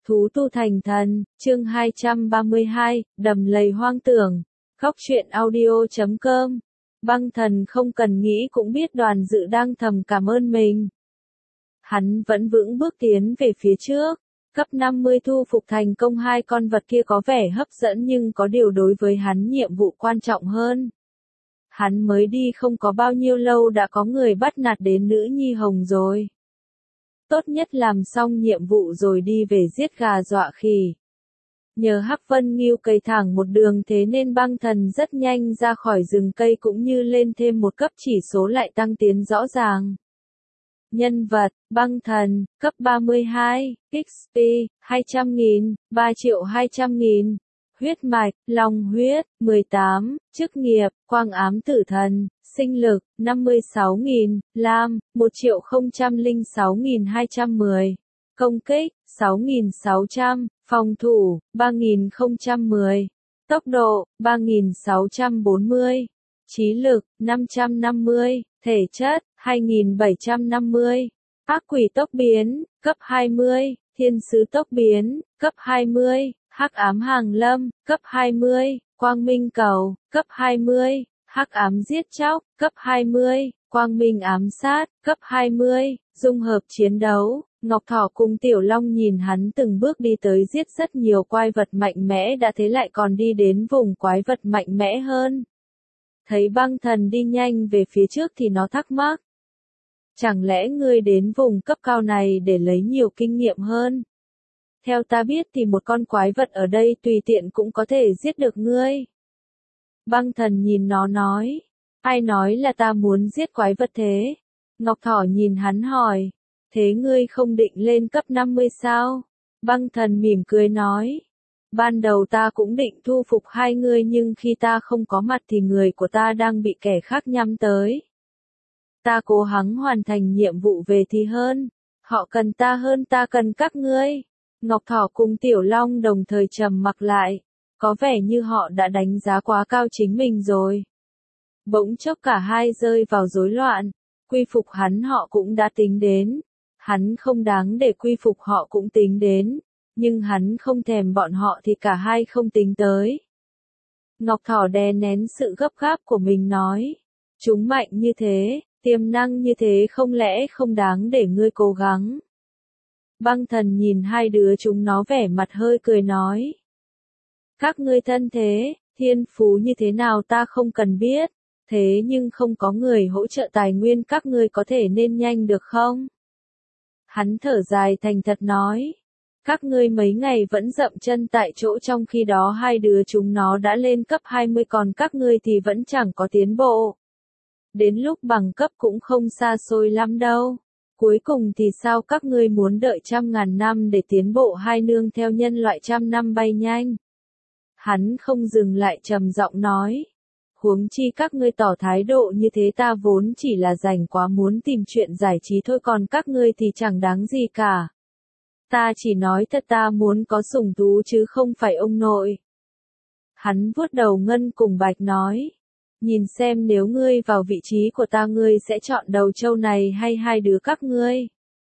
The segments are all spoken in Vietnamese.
Thú tu thành thần, chương 232, đầm lầy hoang tưởng. Góc truyện audio.com. Băng thần không cần nghĩ cũng biết đoàn dự đang thầm cảm ơn mình. Hắn vẫn vững bước tiến về phía trước. Cấp 50 thu phục thành công hai con vật kia có vẻ hấp dẫn nhưng có điều đối với hắn nhiệm vụ quan trọng hơn. Hắn mới đi không có bao nhiêu lâu đã có người bắt nạt đến nữ nhi hồng rồi. Tốt nhất làm xong nhiệm vụ rồi đi về giết gà dọa khỉ. Nhờ Hắc Vân Ngưu cày thẳng một đường thế nên băng thần rất nhanh ra khỏi rừng cây cũng như lên thêm một cấp chỉ số lại tăng tiến rõ ràng. Nhân vật, băng thần, cấp 32, XP, 200.000, 3.200.000. Huyết mạch, long huyết, 18, chức nghiệp, quang ám tử thần, sinh lực, 56.000, lam, 1.006.210, công kích, 6.600, phòng thủ, 3.010, tốc độ, 3.640, trí lực, 550, thể chất, 2.750, ác quỷ tốc biến, cấp 20, thiên sứ tốc biến, cấp 20. Hắc ám hàng lâm, cấp 20, quang minh cầu, cấp 20, hắc ám giết chóc, cấp 20, quang minh ám sát, cấp 20, dung hợp chiến đấu. Ngọc Thỏ cùng Tiểu Long nhìn hắn từng bước đi tới giết rất nhiều quái vật mạnh mẽ đã thế lại còn đi đến vùng quái vật mạnh mẽ hơn. Thấy băng thần đi nhanh về phía trước thì nó thắc mắc. Chẳng lẽ ngươi đến vùng cấp cao này để lấy nhiều kinh nghiệm hơn? Theo ta biết thì một con quái vật ở đây tùy tiện cũng có thể giết được ngươi. Băng thần nhìn nó nói. Ai nói là ta muốn giết quái vật thế? Ngọc Thỏ nhìn hắn hỏi. Thế ngươi không định lên cấp 50 sao? Băng thần mỉm cười nói. Ban đầu ta cũng định thu phục hai ngươi nhưng khi ta không có mặt thì người của ta đang bị kẻ khác nhắm tới. Ta cố gắng hoàn thành nhiệm vụ về thì hơn. Họ cần ta hơn ta cần các ngươi. Ngọc Thỏ cùng Tiểu Long đồng thời trầm mặc lại, có vẻ như họ đã đánh giá quá cao chính mình rồi. Bỗng chốc cả hai rơi vào rối loạn, quy phục hắn họ cũng đã tính đến, hắn không đáng để quy phục họ cũng tính đến, nhưng hắn không thèm bọn họ thì cả hai không tính tới. Ngọc Thỏ đè nén sự gấp gáp của mình nói, chúng mạnh như thế, tiềm năng như thế không lẽ không đáng để ngươi cố gắng. Băng thần nhìn hai đứa chúng nó vẻ mặt hơi cười nói. Các ngươi thân thế, thiên phú như thế nào ta không cần biết, thế nhưng không có người hỗ trợ tài nguyên các ngươi có thể nên nhanh được không? Hắn thở dài thành thật nói. Các ngươi mấy ngày vẫn dậm chân tại chỗ trong khi đó hai đứa chúng nó đã lên cấp 20 còn các ngươi thì vẫn chẳng có tiến bộ. Đến lúc bằng cấp cũng không xa xôi lắm đâu. Cuối cùng thì sao các ngươi muốn đợi 100.000 năm để tiến bộ hay nương theo nhân loại 100 năm bay nhanh? Hắn không dừng lại trầm giọng nói. Huống chi các ngươi tỏ thái độ như thế ta vốn chỉ là rảnh quá muốn tìm chuyện giải trí thôi còn các ngươi thì chẳng đáng gì cả. Ta chỉ nói thật ta muốn có sủng thú chứ không phải ông nội. Hắn vuốt đầu ngân cùng bạch nói. Nhìn xem nếu ngươi vào vị trí của ta ngươi sẽ chọn đầu trâu này hay hai đứa các ngươi.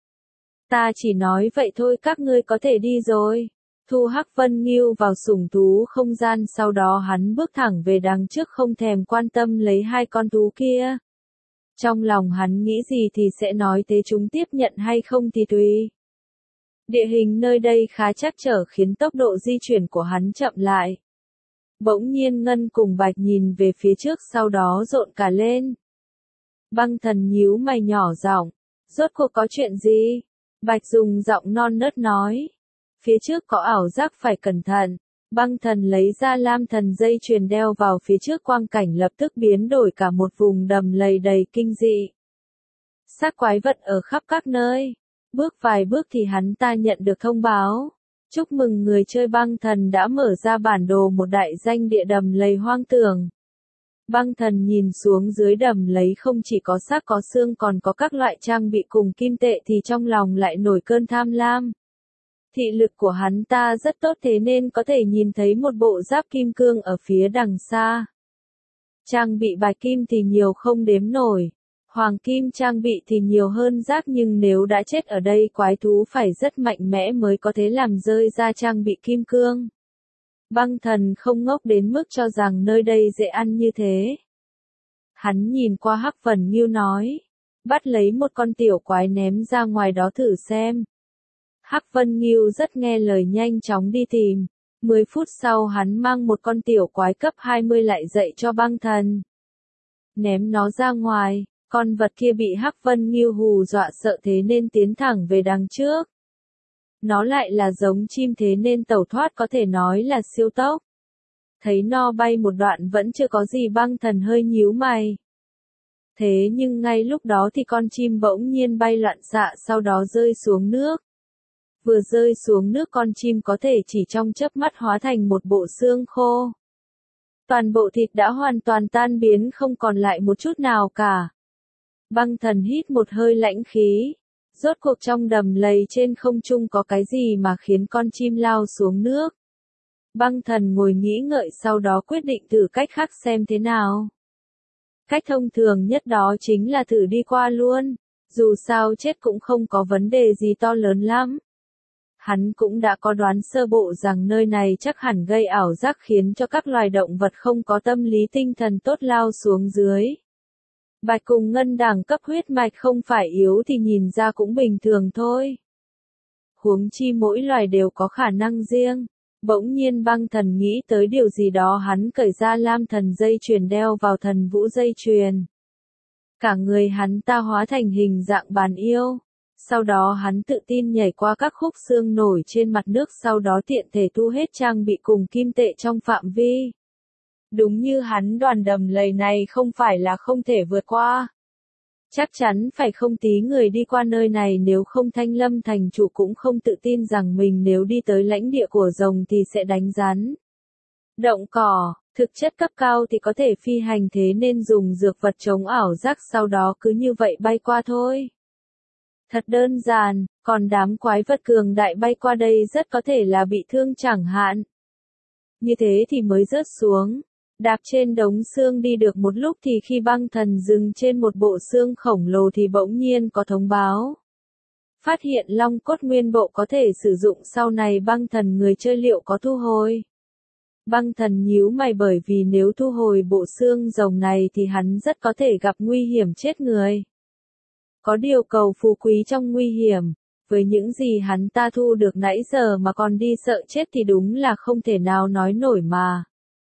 Ta chỉ nói vậy thôi các ngươi có thể đi rồi. Thu Hắc Vân Ngưu vào sủng thú không gian sau đó hắn bước thẳng về đằng trước không thèm quan tâm lấy hai con thú kia. Trong lòng hắn nghĩ gì thì sẽ nói thế chúng tiếp nhận hay không thì tùy. Địa hình nơi đây khá trắc trở khiến tốc độ di chuyển của hắn chậm lại. Bỗng nhiên Ngân cùng Bạch nhìn về phía trước sau đó rộn cả lên. Băng thần nhíu mày nhỏ giọng, rốt cuộc có chuyện gì? Bạch dùng giọng non nớt nói. Phía trước có ảo giác phải cẩn thận. Băng thần lấy ra lam thần dây chuyền đeo vào phía trước quang cảnh lập tức biến đổi cả một vùng đầm lầy đầy kinh dị. Xác quái vật ở khắp các nơi. Bước vài bước thì hắn ta nhận được thông báo. Chúc mừng người chơi băng thần đã mở ra bản đồ một đại danh địa đầm lầy hoang tưởng. Băng thần nhìn xuống dưới đầm lầy không chỉ có xác có xương còn có các loại trang bị cùng kim tệ thì trong lòng lại nổi cơn tham lam. Thị lực của hắn ta rất tốt thế nên có thể nhìn thấy một bộ giáp kim cương ở phía đằng xa. Trang bị bạch kim thì nhiều không đếm nổi. Hoàng kim trang bị thì nhiều hơn rác nhưng nếu đã chết ở đây quái thú phải rất mạnh mẽ mới có thể làm rơi ra trang bị kim cương. Băng thần không ngốc đến mức cho rằng nơi đây dễ ăn như thế. Hắn nhìn qua Hắc Vân Ngưu nói, bắt lấy một con tiểu quái ném ra ngoài đó thử xem. Hắc Vân Ngưu rất nghe lời nhanh chóng đi tìm. 10 phút sau hắn mang một con tiểu quái cấp 20 lại dậy cho băng thần. Ném nó ra ngoài, con vật kia bị Hắc Vân Ngưu hù dọa sợ thế nên tiến thẳng về đằng trước. Nó lại là giống chim thế nên tẩu thoát có thể nói là siêu tốc. Thấy no bay một đoạn vẫn chưa có gì băng thần hơi nhíu mày. Thế nhưng ngay lúc đó thì con chim bỗng nhiên bay loạn xạ sau đó rơi xuống nước. Vừa rơi xuống nước con chim có thể chỉ trong chớp mắt hóa thành một bộ xương khô. Toàn bộ thịt đã hoàn toàn tan biến không còn lại một chút nào cả. Băng thần hít một hơi lãnh khí. Rốt cuộc trong đầm lầy trên không trung có cái gì mà khiến con chim lao xuống nước. Băng thần ngồi nghĩ ngợi sau đó quyết định thử cách khác xem thế nào. Cách thông thường nhất đó chính là thử đi qua luôn. Dù sao chết cũng không có vấn đề gì to lớn lắm. Hắn cũng đã có đoán sơ bộ rằng nơi này chắc hẳn gây ảo giác khiến cho các loài động vật không có tâm lý tinh thần tốt lao xuống dưới. Bạch cùng ngân đẳng cấp huyết mạch không phải yếu thì nhìn ra cũng bình thường thôi. Huống chi mỗi loài đều có khả năng riêng. Bỗng nhiên băng thần nghĩ tới điều gì đó hắn cởi ra lam thần dây chuyền đeo vào thần vũ dây chuyền. Cả người hắn ta hóa thành hình dạng bàn yêu. Sau đó hắn tự tin nhảy qua các khúc xương nổi trên mặt nước sau đó tiện thể thu hết trang bị cùng kim tệ trong phạm vi. Đúng như hắn đoán đầm lầy này không phải là không thể vượt qua. Chắc chắn phải không tí người đi qua nơi này nếu không Thanh Lâm thành chủ cũng không tự tin rằng mình nếu đi tới lãnh địa của rồng thì sẽ đánh rắn. Động cỏ, thực chất cấp cao thì có thể phi hành thế nên dùng dược vật chống ảo giác sau đó cứ như vậy bay qua thôi. Thật đơn giản, còn đám quái vật cường đại bay qua đây rất có thể là bị thương chẳng hạn. Như thế thì mới rớt xuống. Đạp trên đống xương đi được một lúc thì khi băng thần dừng trên một bộ xương khổng lồ thì bỗng nhiên có thông báo. Phát hiện long cốt nguyên bộ có thể sử dụng sau này băng thần người chơi liệu có thu hồi. Băng thần nhíu mày bởi vì nếu thu hồi bộ xương rồng này thì hắn rất có thể gặp nguy hiểm chết người. Có điều cầu phú quý trong nguy hiểm, với những gì hắn ta thu được nãy giờ mà còn đi sợ chết thì đúng là không thể nào nói nổi mà.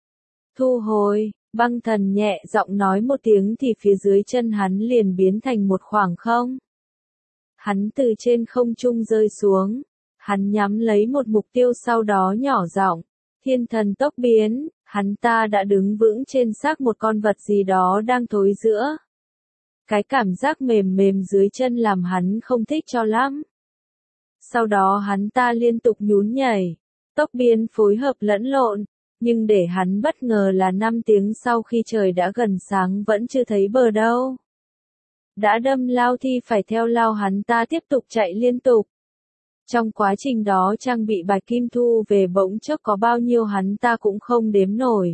Thu hồi, băng thần nhẹ giọng nói một tiếng thì phía dưới chân hắn liền biến thành một khoảng không. Hắn từ trên không trung rơi xuống, hắn nhắm lấy một mục tiêu sau đó nhỏ giọng, thiên thần tốc biến, hắn ta đã đứng vững trên xác một con vật gì đó đang thối rữa. Cái cảm giác mềm mềm dưới chân làm hắn không thích cho lắm. Sau đó hắn ta liên tục nhún nhảy, tốc biến phối hợp lẫn lộn, nhưng để hắn bất ngờ là 5 tiếng sau khi trời đã gần sáng vẫn chưa thấy bờ đâu. Đã đâm lao thì phải theo lao hắn ta tiếp tục chạy liên tục. Trong quá trình đó trang bị bạch kim thu về bỗng chốc có bao nhiêu hắn ta cũng không đếm nổi.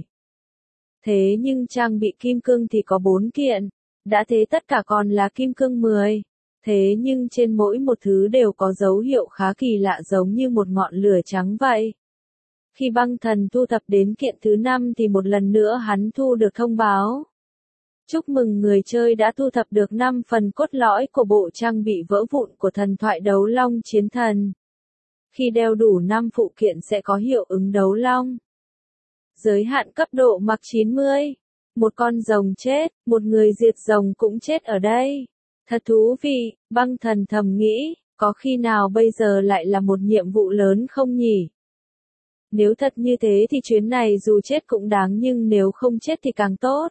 Thế nhưng trang bị kim cương thì có 4 kiện. Đã thế tất cả còn là kim cương 10. Thế nhưng trên mỗi một thứ đều có dấu hiệu khá kỳ lạ giống như một ngọn lửa trắng vậy. Khi băng thần thu thập đến kiện thứ 5 thì một lần nữa hắn thu được thông báo. Chúc mừng người chơi đã thu thập được 5 phần cốt lõi của bộ trang bị vỡ vụn của thần thoại đấu long chiến thần. Khi đeo đủ 5 phụ kiện sẽ có hiệu ứng đấu long. Giới hạn cấp độ mặc 90. Một con rồng chết, một người diệt rồng cũng chết ở đây. Thật thú vị, băng thần thầm nghĩ, có khi nào bây giờ lại là một nhiệm vụ lớn không nhỉ? Nếu thật như thế thì chuyến này dù chết cũng đáng nhưng nếu không chết thì càng tốt.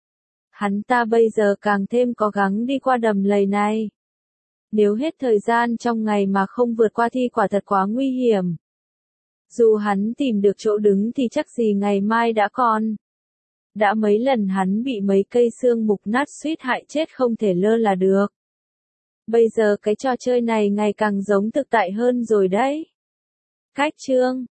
Hắn ta bây giờ càng thêm cố gắng đi qua đầm lầy này. Nếu hết thời gian trong ngày mà không vượt qua thì quả thật quá nguy hiểm. Dù hắn tìm được chỗ đứng thì chắc gì ngày mai đã còn. Đã mấy lần hắn bị mấy cây xương mục nát suýt hại chết không thể lơ là được. Bây giờ cái trò chơi này ngày càng giống thực tại hơn rồi đấy. Cách chương